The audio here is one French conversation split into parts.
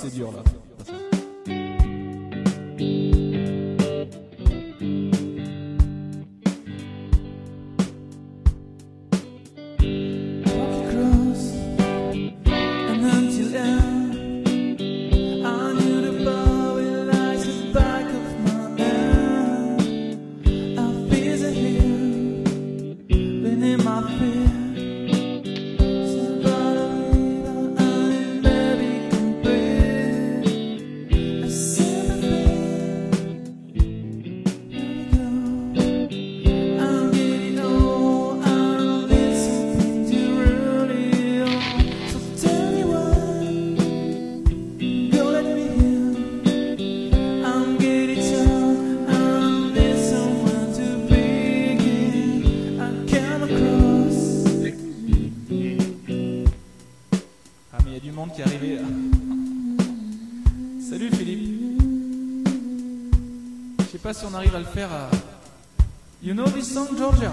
c'est dur là. Qui est arrivé là. Salut Philippe. Je sais pas si on arrive à le faire à... You know this song, Georgia?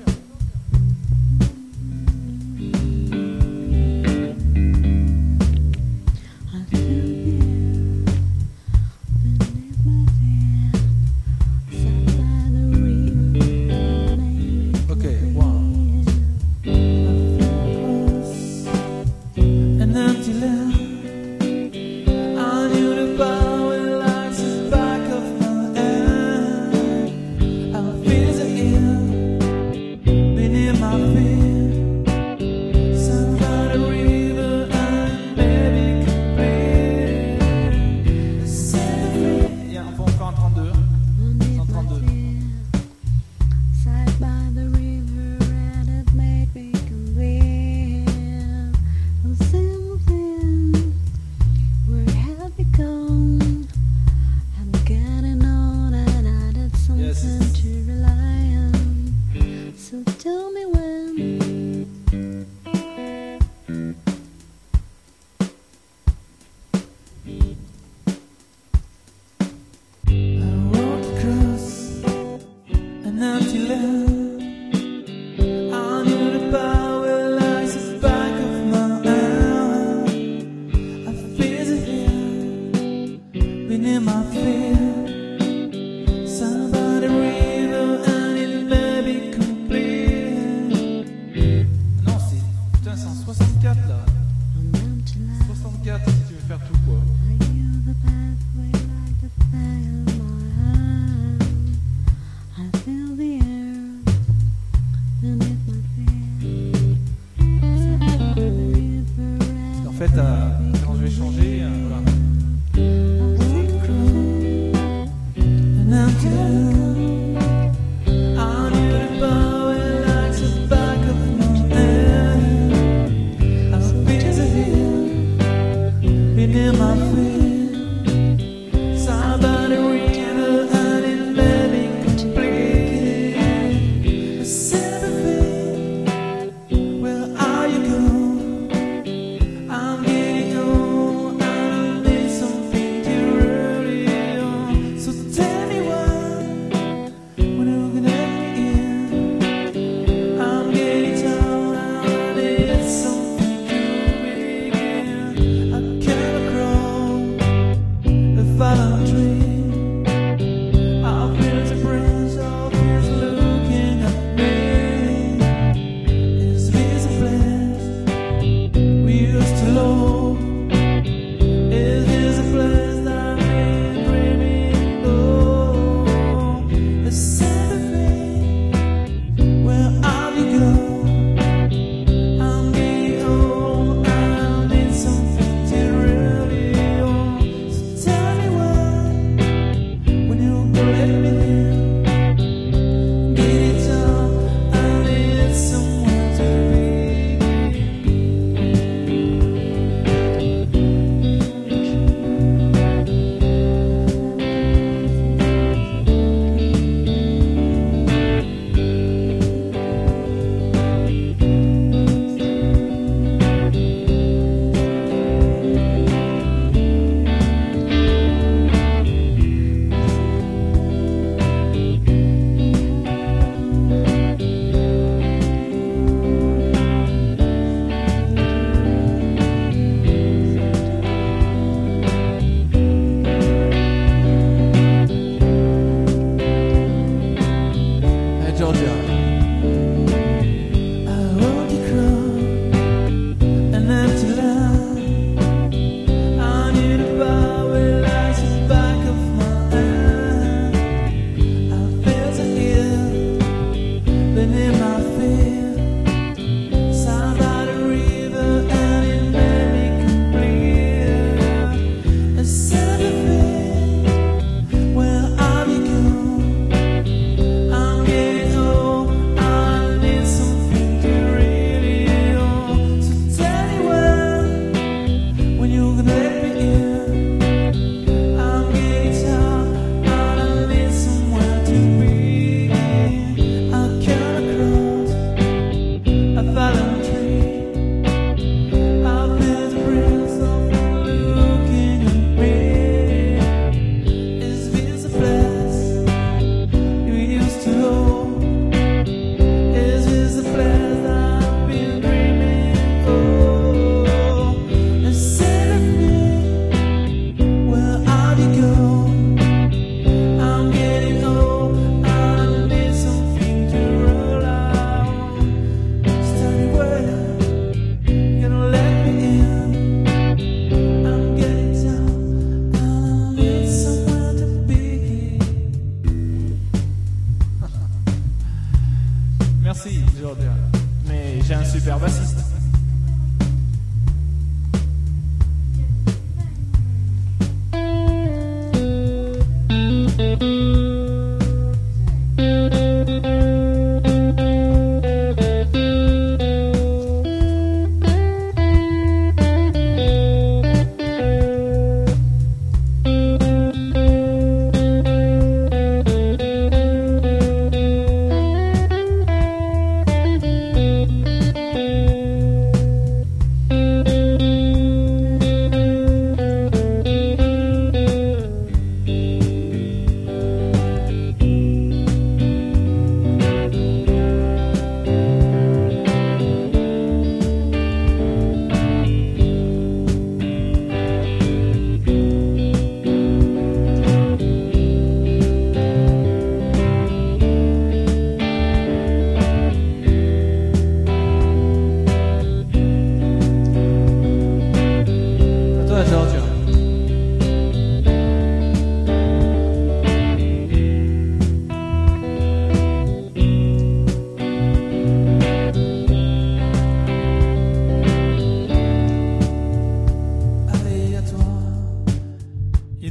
Quand je vais changer, voilà.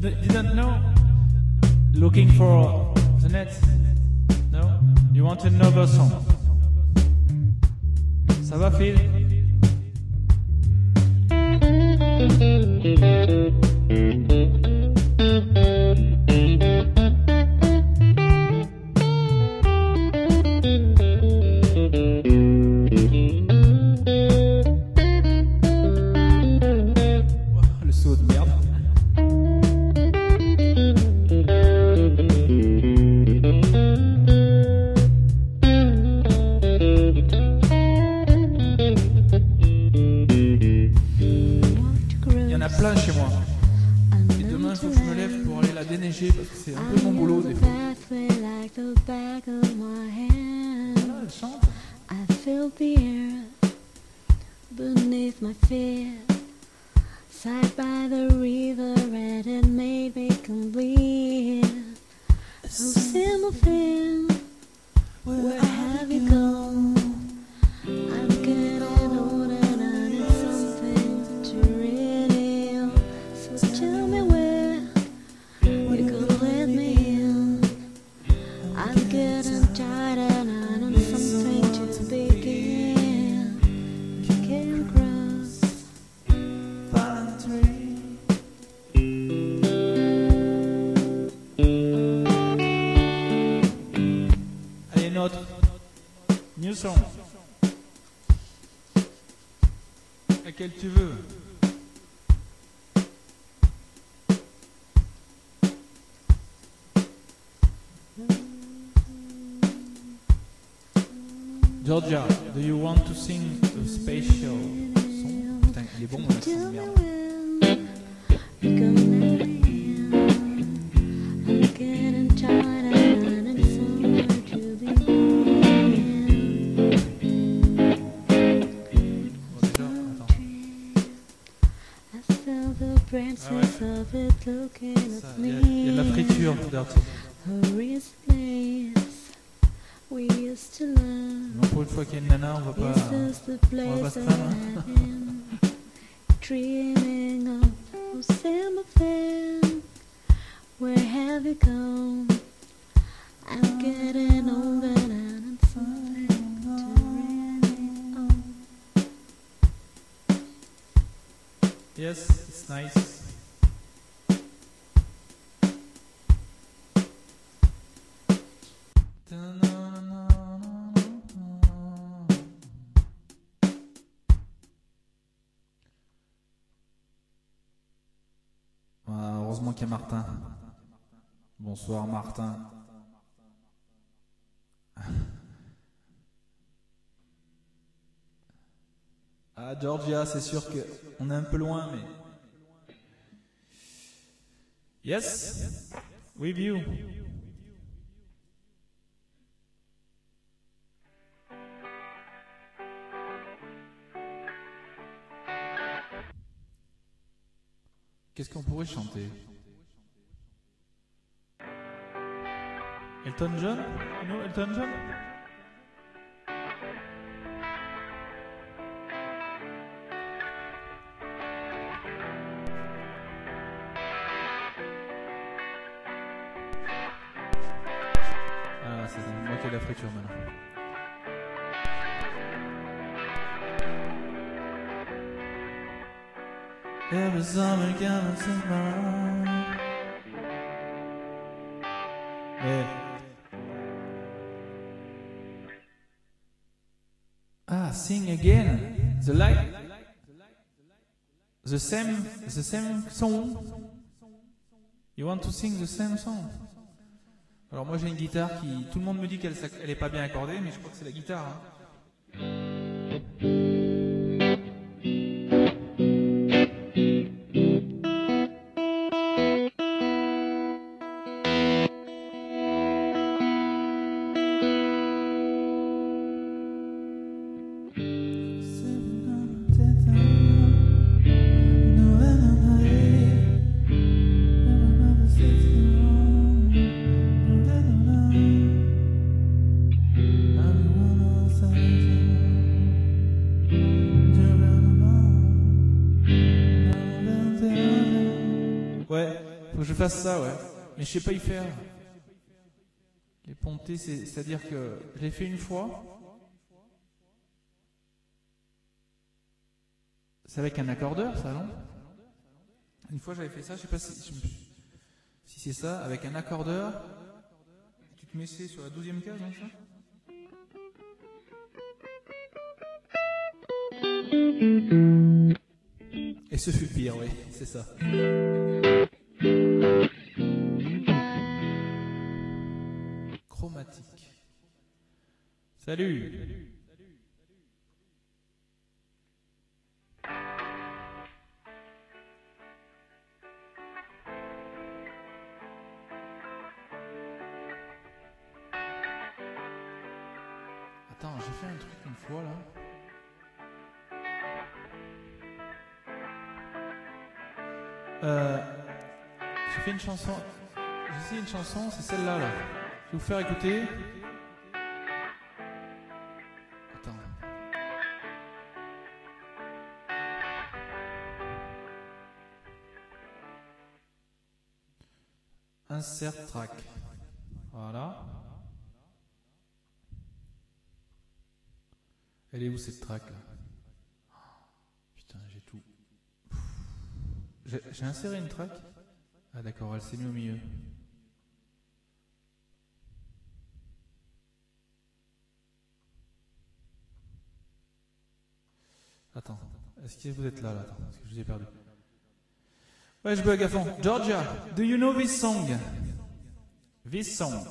didn't know? Looking for the net? No? You want another song? Ça va, Phil? Le saut de merde. Il y en a plein chez moi. Et demain, il faut que je me lève pour aller la déneiger parce que c'est un peu mon boulot des fois. Voilà, elle chante. I feel the air beneath my feet, sat by the river and it made me complete. So simple thing, where have you gone? I'm getting older and I need something to read. So tell me where you gonna let me in. I'm getting tired and I need something to begin. Can cross. Allez, une autre. New song. Laquelle tu veux. Georgia, do you want to sing a special song? Putain, il est bon, mon accent de merde. You're gonna let me in. I'm getting tired and I need somewhere to begin. Bon, déjà, attends. I feel the branches of it looking Ça, at il y a de la me. friture, Dirty. Where is the place we used to love? Non, pour une fois qu'il y a une nana, on va pas... This is the va place pas se that plaindre, I've been dreaming of. Oh, simple thing, where have you gone? I'm getting older and I need something to really own. Yes, it's nice. Ah, heureusement qu'il y a Martin. Bonsoir Martin. Ah, Georgia, c'est sûr que on est un peu loin, mais... Yes, with you. Qu'est-ce qu'on pourrait chanter? Elton John? Non, Elton John? Ah, c'est moi qui ai la friture maintenant. Every summer comes tomorrow. Mais... Ah, sing again. The same song. You want to sing the same song? Alors moi j'ai une guitare qui... Tout le monde me dit qu'elle est pas bien accordée, mais je crois que c'est la guitare. Hein. que je fasse ça, ouais. Mais je sais pas y faire. Les pontées, c'est-à-dire que je l'ai fait une fois. C'est avec un accordeur, ça, non? Une fois, j'avais fait ça, je sais pas si c'est ça, avec un accordeur. Tu te mets sur la 12e case, non, ça? Et ce fut pire, oui, c'est ça. Chromatique. Salut. Attends, j'ai fait un truc une fois là. J'ai fait une chanson. J'ai essayé une chanson, c'est celle-là là. Je vais vous faire écouter. Attends. Insert track. Voilà. Elle est où cette track là? Putain, j'ai tout. J'ai inséré une track. Ah d'accord, elle s'est mise au milieu. Attends, est-ce que vous êtes là attends, parce que je vous ai perdu. Ouais, je bug à fond. Georgia, do you know this song? This song.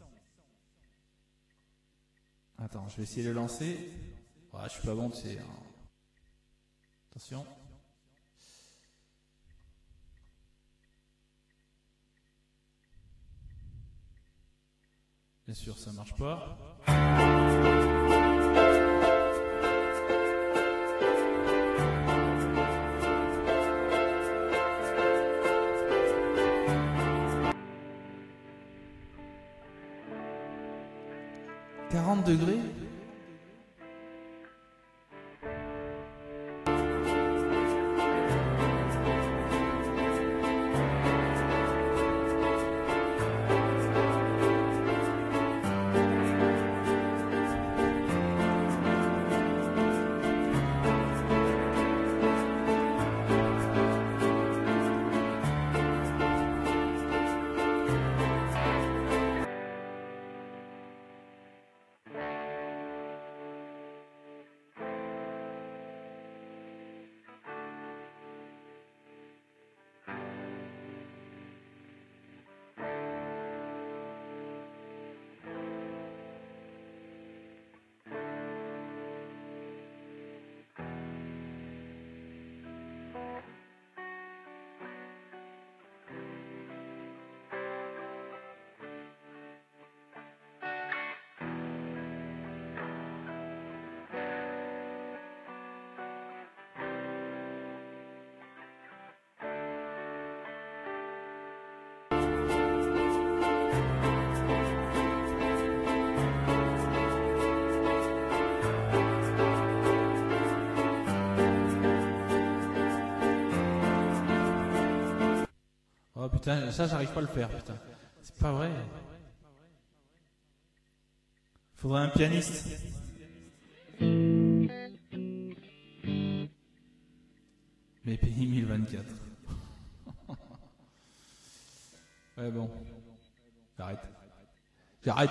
Attends, je vais essayer de le lancer. Ouais, je suis pas bon, c'est... Attention. Bien sûr, ça marche pas. « 40 degrés ?» Oh putain, ça j'arrive pas à le faire, putain. C'est pas vrai. Faudrait un pianiste. Mais pays 1024. Ouais bon. J'arrête. J'arrête.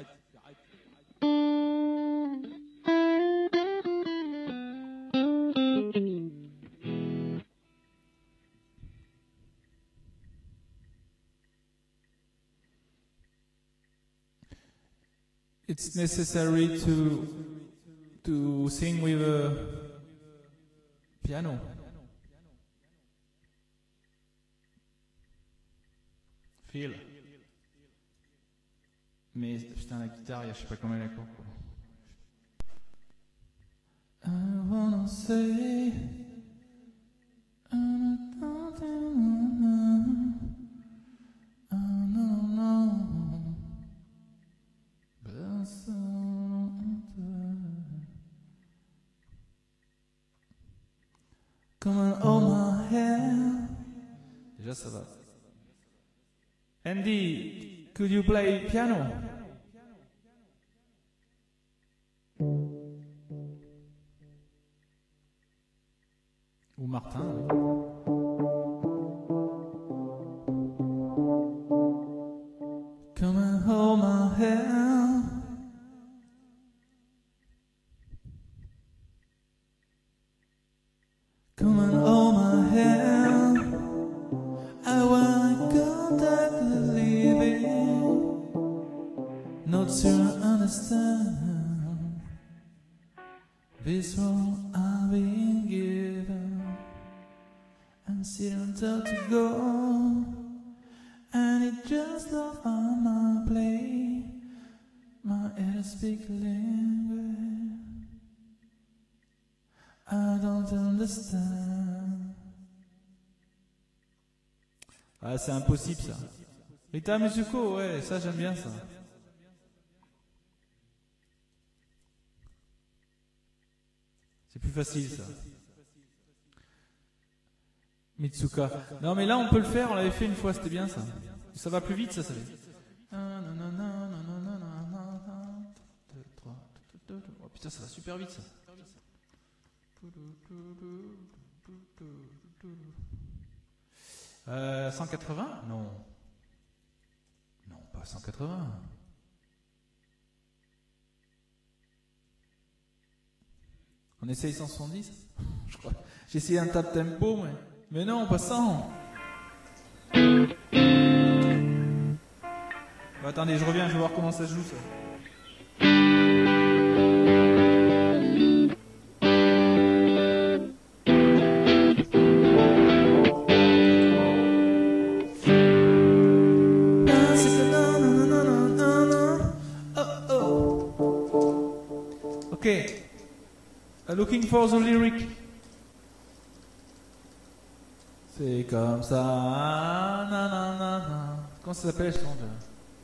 It's necessary to sing with a piano. Feel. Mais putain la guitare, je sais pas comment elle est quoi. I wanna say Come on, oh my hair. Déjà ça va. Andy, could you play piano? Ou Martin, oui. Come and hold my hand. Come and hold my hand. I want contact with living, not to understand this role I've been given, and still told to go, and it just love on my play. My head speak language I don't understand. Ah, c'est impossible ça. Rita Musico, ouais, ça j'aime bien ça. C'est plus facile ça. Mitsuka. Non mais là on peut le faire, on l'avait fait une fois, c'était bien ça. Ça va plus vite ça, ça fait. Oh putain, ça va super vite ça. 180? Non. Non, pas 180. On essaye 170? Je crois. J'ai essayé un tas de tempo, mais non, pas 100. Bah, attendez, je reviens, je vais voir comment ça se joue ça. Okay, looking for the lyric. C'est comme ça, nanana. Comment ça s'appelle ce son là?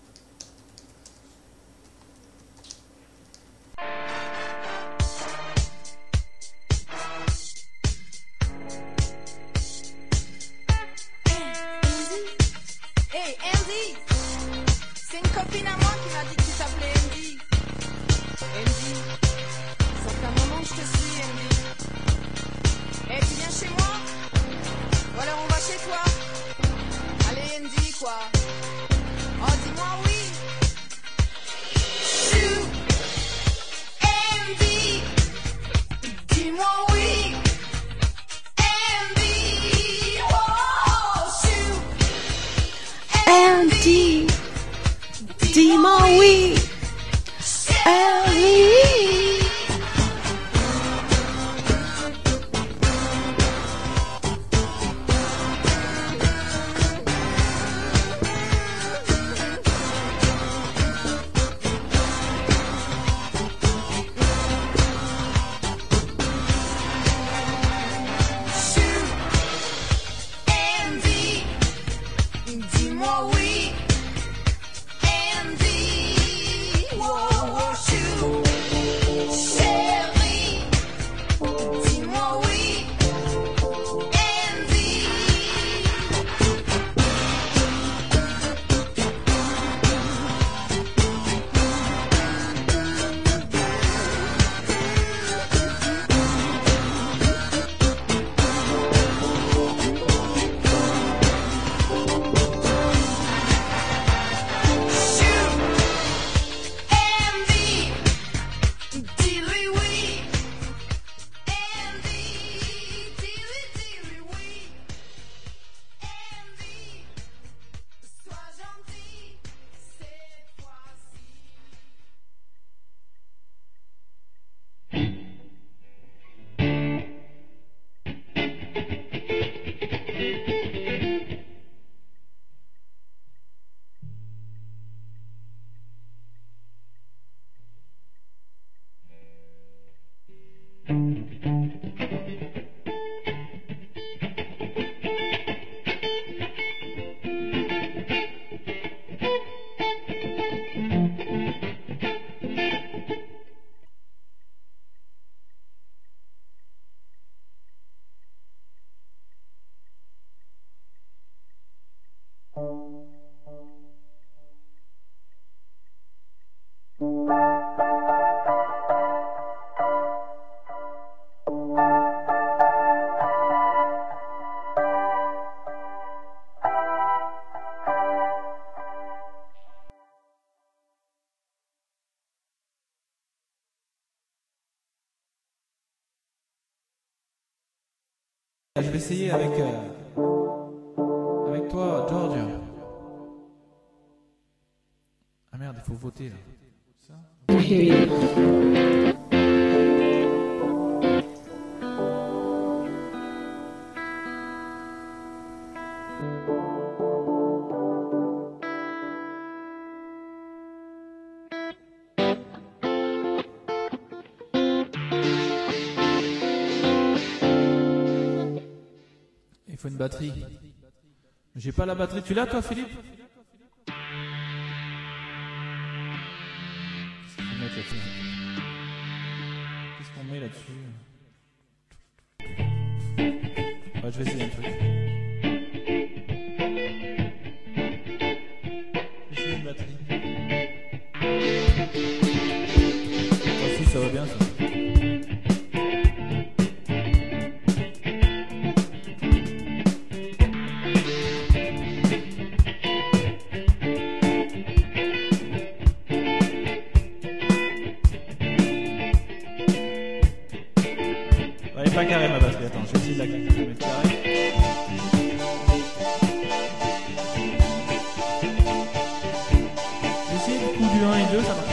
Hey Andy, c'est une copine à moi qui m'a dit que tu t'appelais Andy. Andy, ça fait un moment que je te suis, Andy. Eh, tu viens chez moi? Ou alors on va chez toi? Allez, Andy, quoi. Oh, dis-moi oui. Chou, Andy, dis-moi oui. Andy, oh, chou, Andy, dis-moi oui. Andy. Andy, dis-moi oui. Andy, je vais essayer avec toi, George. Ah merde, il faut voter là. Ça. I hear you. Il faut une batterie. J'ai pas la batterie. Tu l'as toi, Philippe? Qu'est-ce qu'on met là-dessus? Ouais, je vais essayer un truc. Je vais essayer une batterie. Ah, si, ça va bien ça. Elle est pas carrée ma batterie, attends, je vais essayer de la mettre carrée. J'ai essayé du coup du 1 et 2, ça marche pas.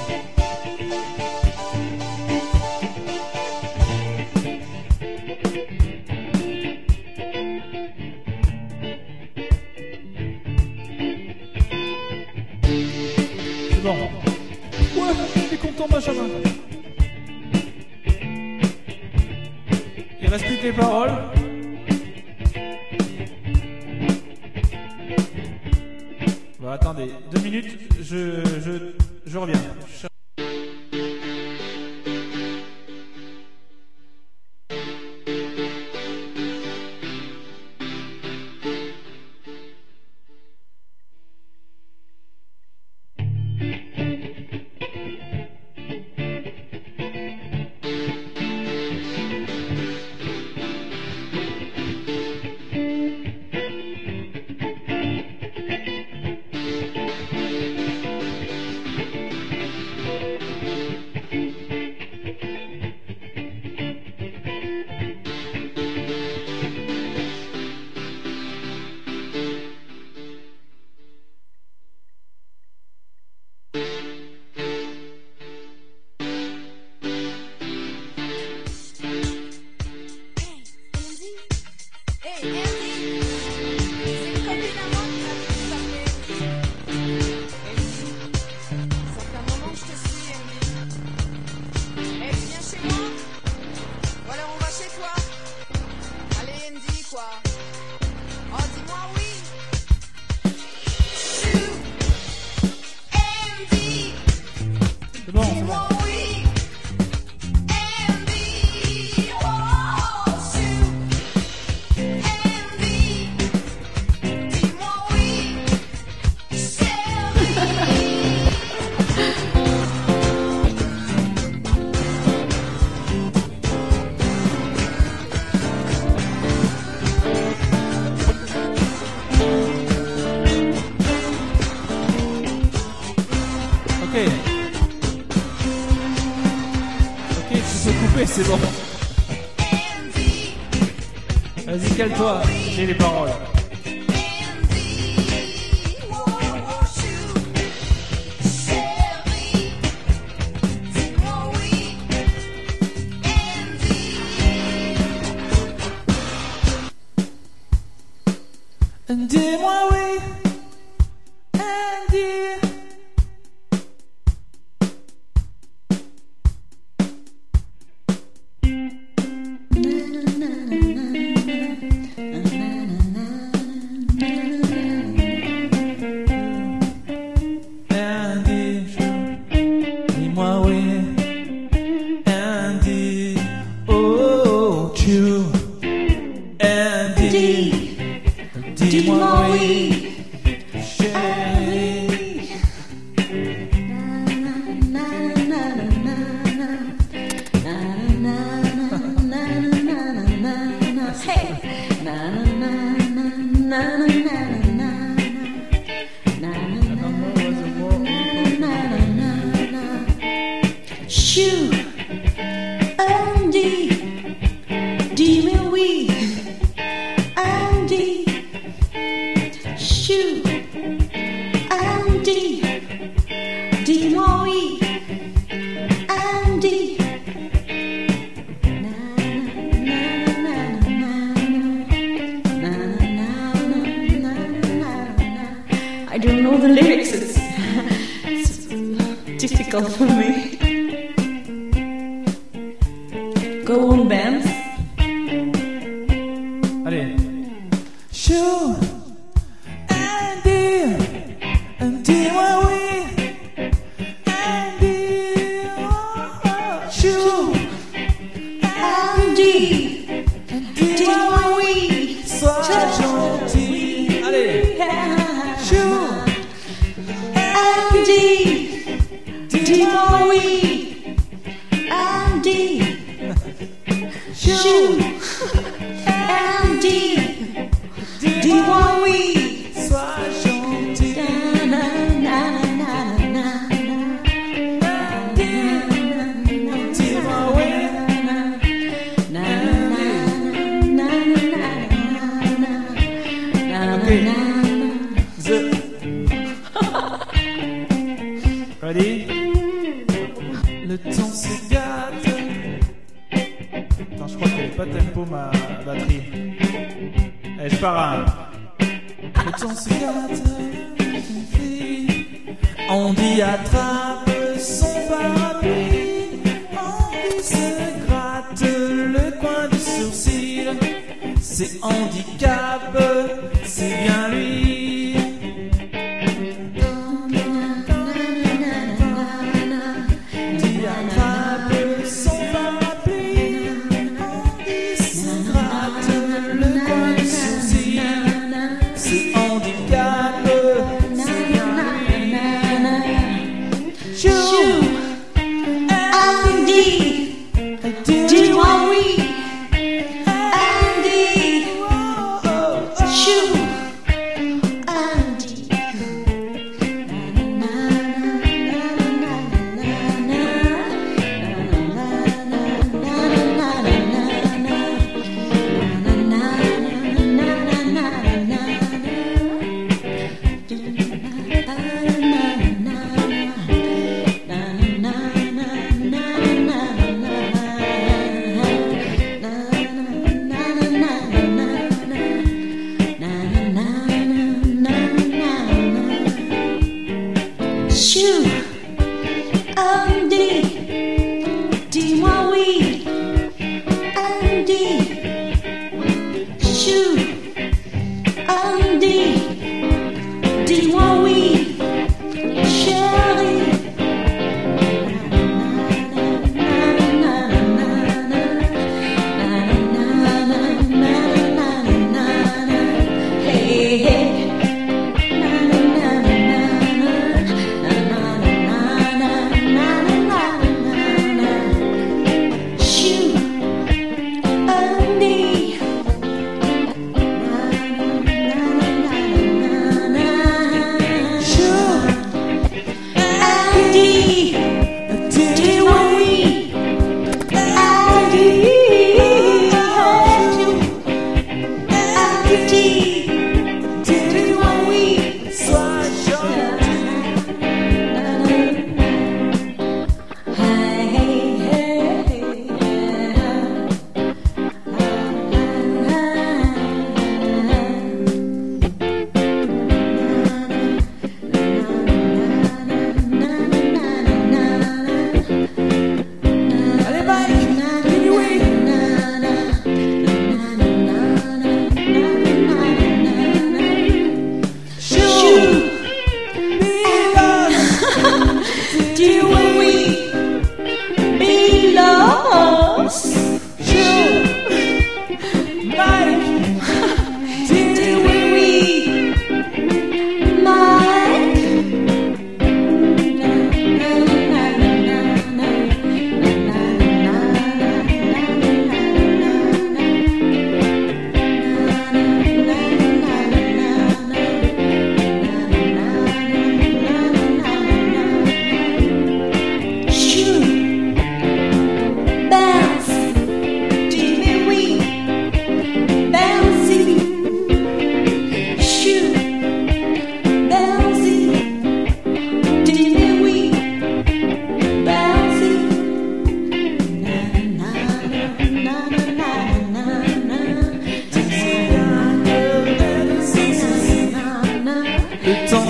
C'est bon. Ouais, t'es content Benjamin. Il reste plus que les paroles. Bon, attendez, 2 minutes, je reviens. C'est bon. Vas-y, cale-toi, j'ai les paroles. Dis-moi oui, Andy. Dis-moi oui, chérie. Chou, Andy, dis-moi oui. Chou, Andy, dis-moi oui, Andy. I don't know the lyrics, it's difficult for me. Go on, band. Allez. Chou, Andy, dis-moi oui, Andy, chou, Andy, dis-moi oui, sois gentil. Allez. Chou, Andy, dis-moi oui, Andy, chou, Andy, dis-moi oui, sois gentil. na na na na Dis-moi oui. Ready? Le temps se gâte. Attends, je crois qu'elle est pas tempo ma batterie. Allez, je pars à un. Le temps se gâte. On dit attrape son parapluie. On dit se gratte le coin du sourcil. C'est handicap, c'est bien lui.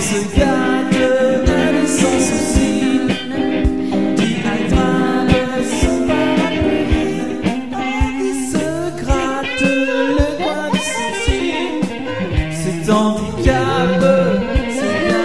se gâte, elle est sans souci, qui attrape son parapluie, qui se gratte le coin du sourcil. Cet handicap, c'est la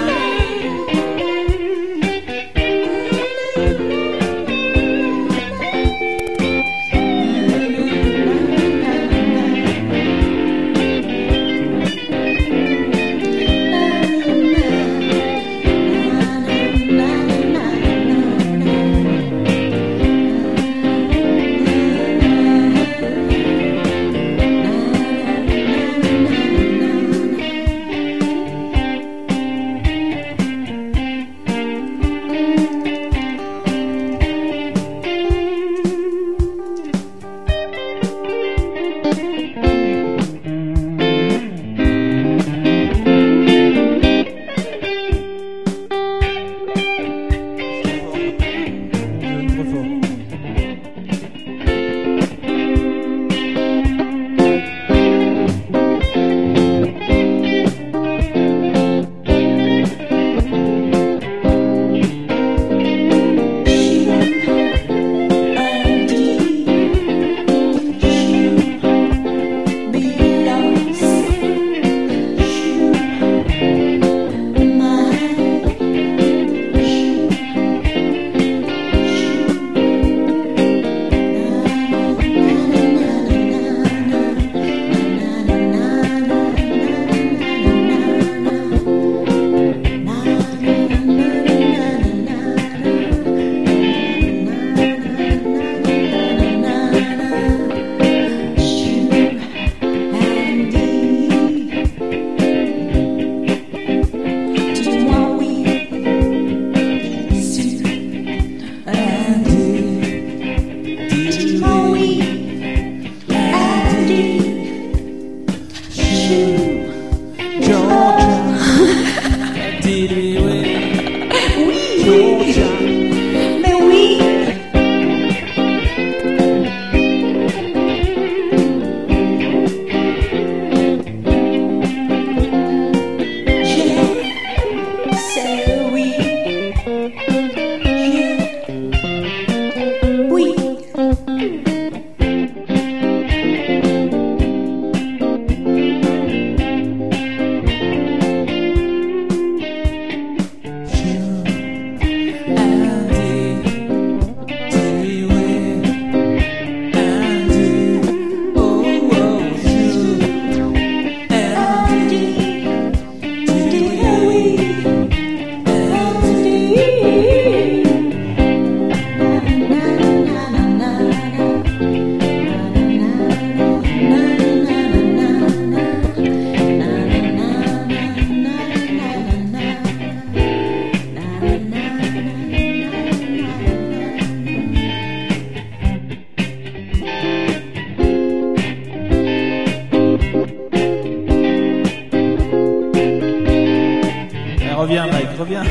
Reviens, Mike, reviens.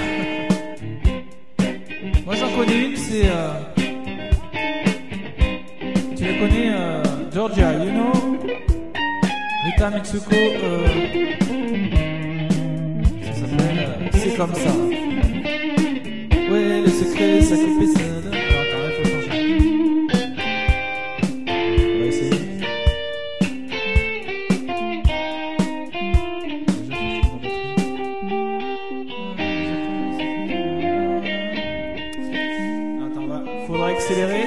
Moi j'en connais une, c'est. Tu la connais, Georgia, you know? Rita Mitsuko, ça s'appelle C'est comme ça. Ouais, le secret, ça coupe ça. Alors attends, il faut changer. On va essayer. Faudra accélérer.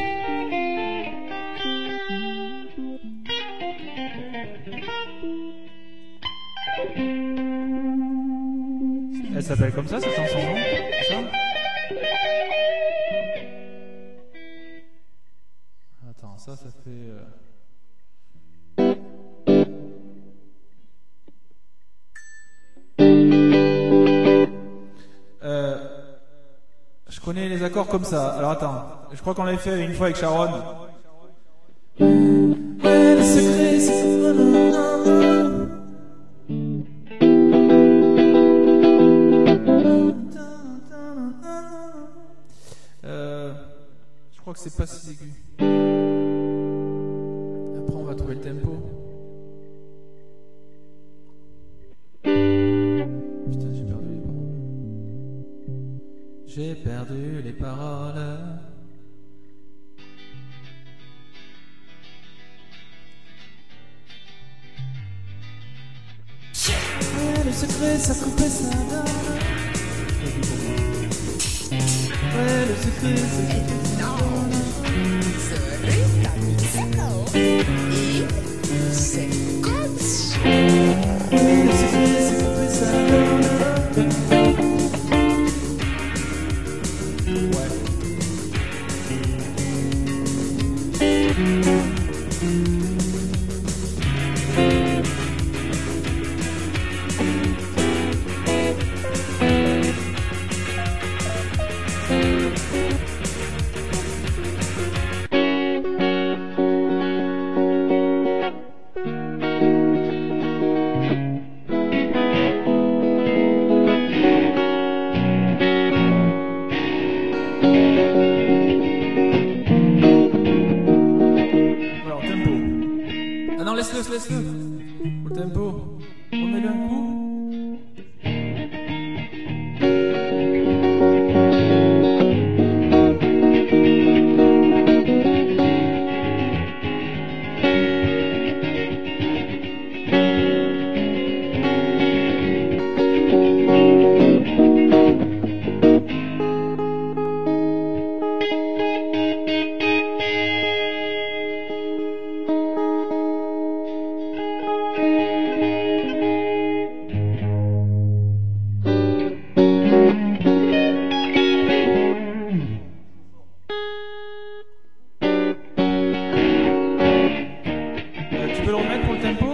Elle s'appelle comme ça, cette chanson, non? C'est ça? Attends, ça fait... Je connais les accords comme ça. Alors attends, je crois qu'on l'avait fait une fois avec Sharon. Ouais, le secret, c'est je crois que c'est pas si aigu. Après, on va trouver le tempo. Putain, j'ai perdu. J'ai perdu les paroles. Ouais, le secret, ça coupait sa donne. Ouais, le secret, ça coupait sa donne. C'est comme ça. Ouais, le secret, ça coupait sa donne. Ouais. Alors, tempo. Ah non, laisse-le. Au tempo. Remets-le un coup. Tu peux le remettre pour le tempo?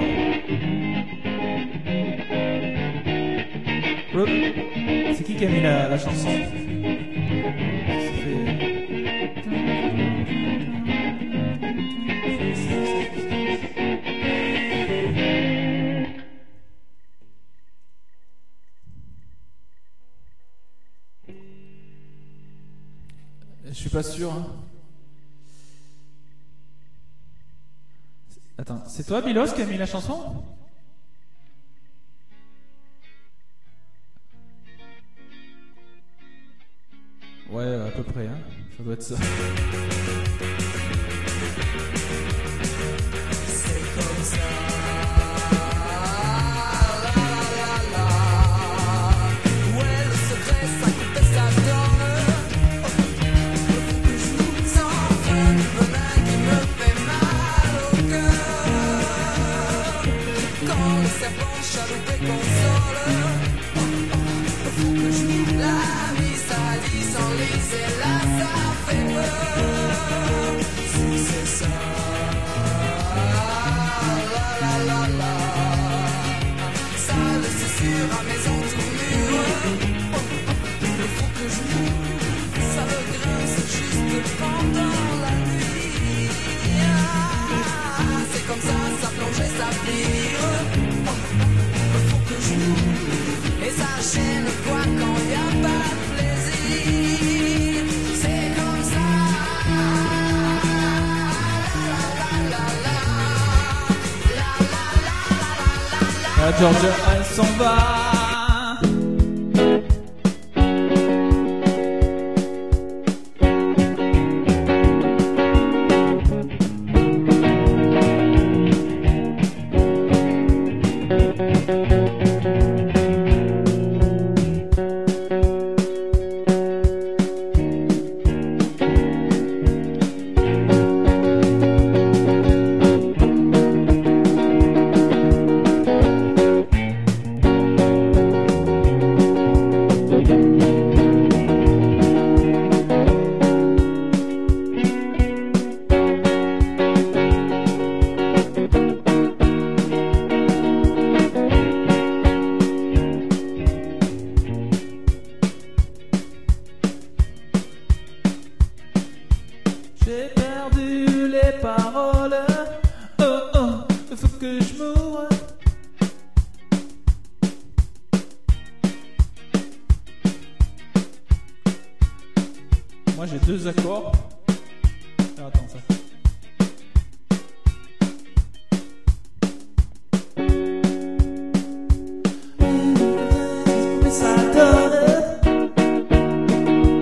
C'est qui a mis la chanson? Ça fait- Je suis pas sûr. Hein. Attends, c'est toi, Bilos, qui a mis la chanson? Ouais, à peu près, hein. Ça doit être ça. C'est comme ça. Ouais, le secret, ça coupait sa donne. Je joue sans fin du venin qui me fait mal au cœur. Quand le serpent chaloupe et console, faut que je joue la vie, ça dit sans lisser là, ça fait peur. Si c'est ça. La la la, sale c'est à maison tournure. Il faut que je moure, ça me grince juste pendant la nuit. C'est comme ça, ça plonge et ça vire. Il faut que je moure, et ça gêne quoi quand y a pas de plaisir. C'est comme ça. La Georgia, elle s'en va. J'ai perdu les paroles. Oh oh, faut que je moure. Moi j'ai deux accords. Alors, attends, ça. Mais ça donne.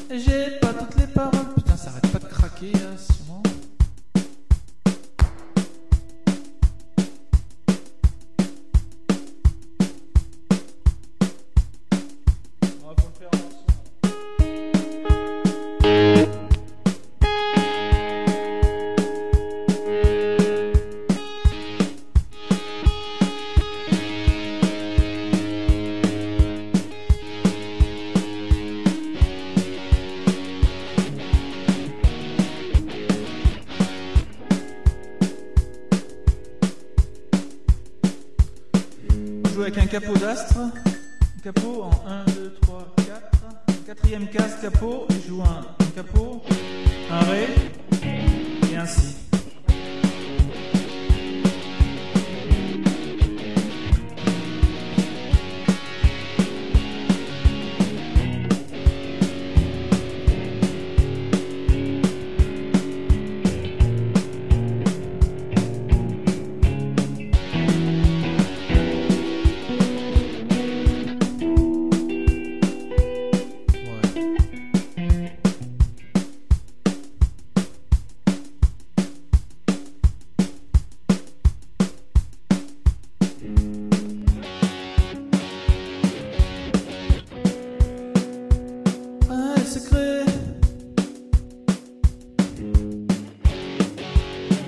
J'ai pas toutes les paroles. Putain, ça arrête pas de craquer, là, souvent. On va faire attention. Avec un capot d'astre, capot en 1, 2, 3, 4, quatrième case capot, et je joue un capot, un ré et un si.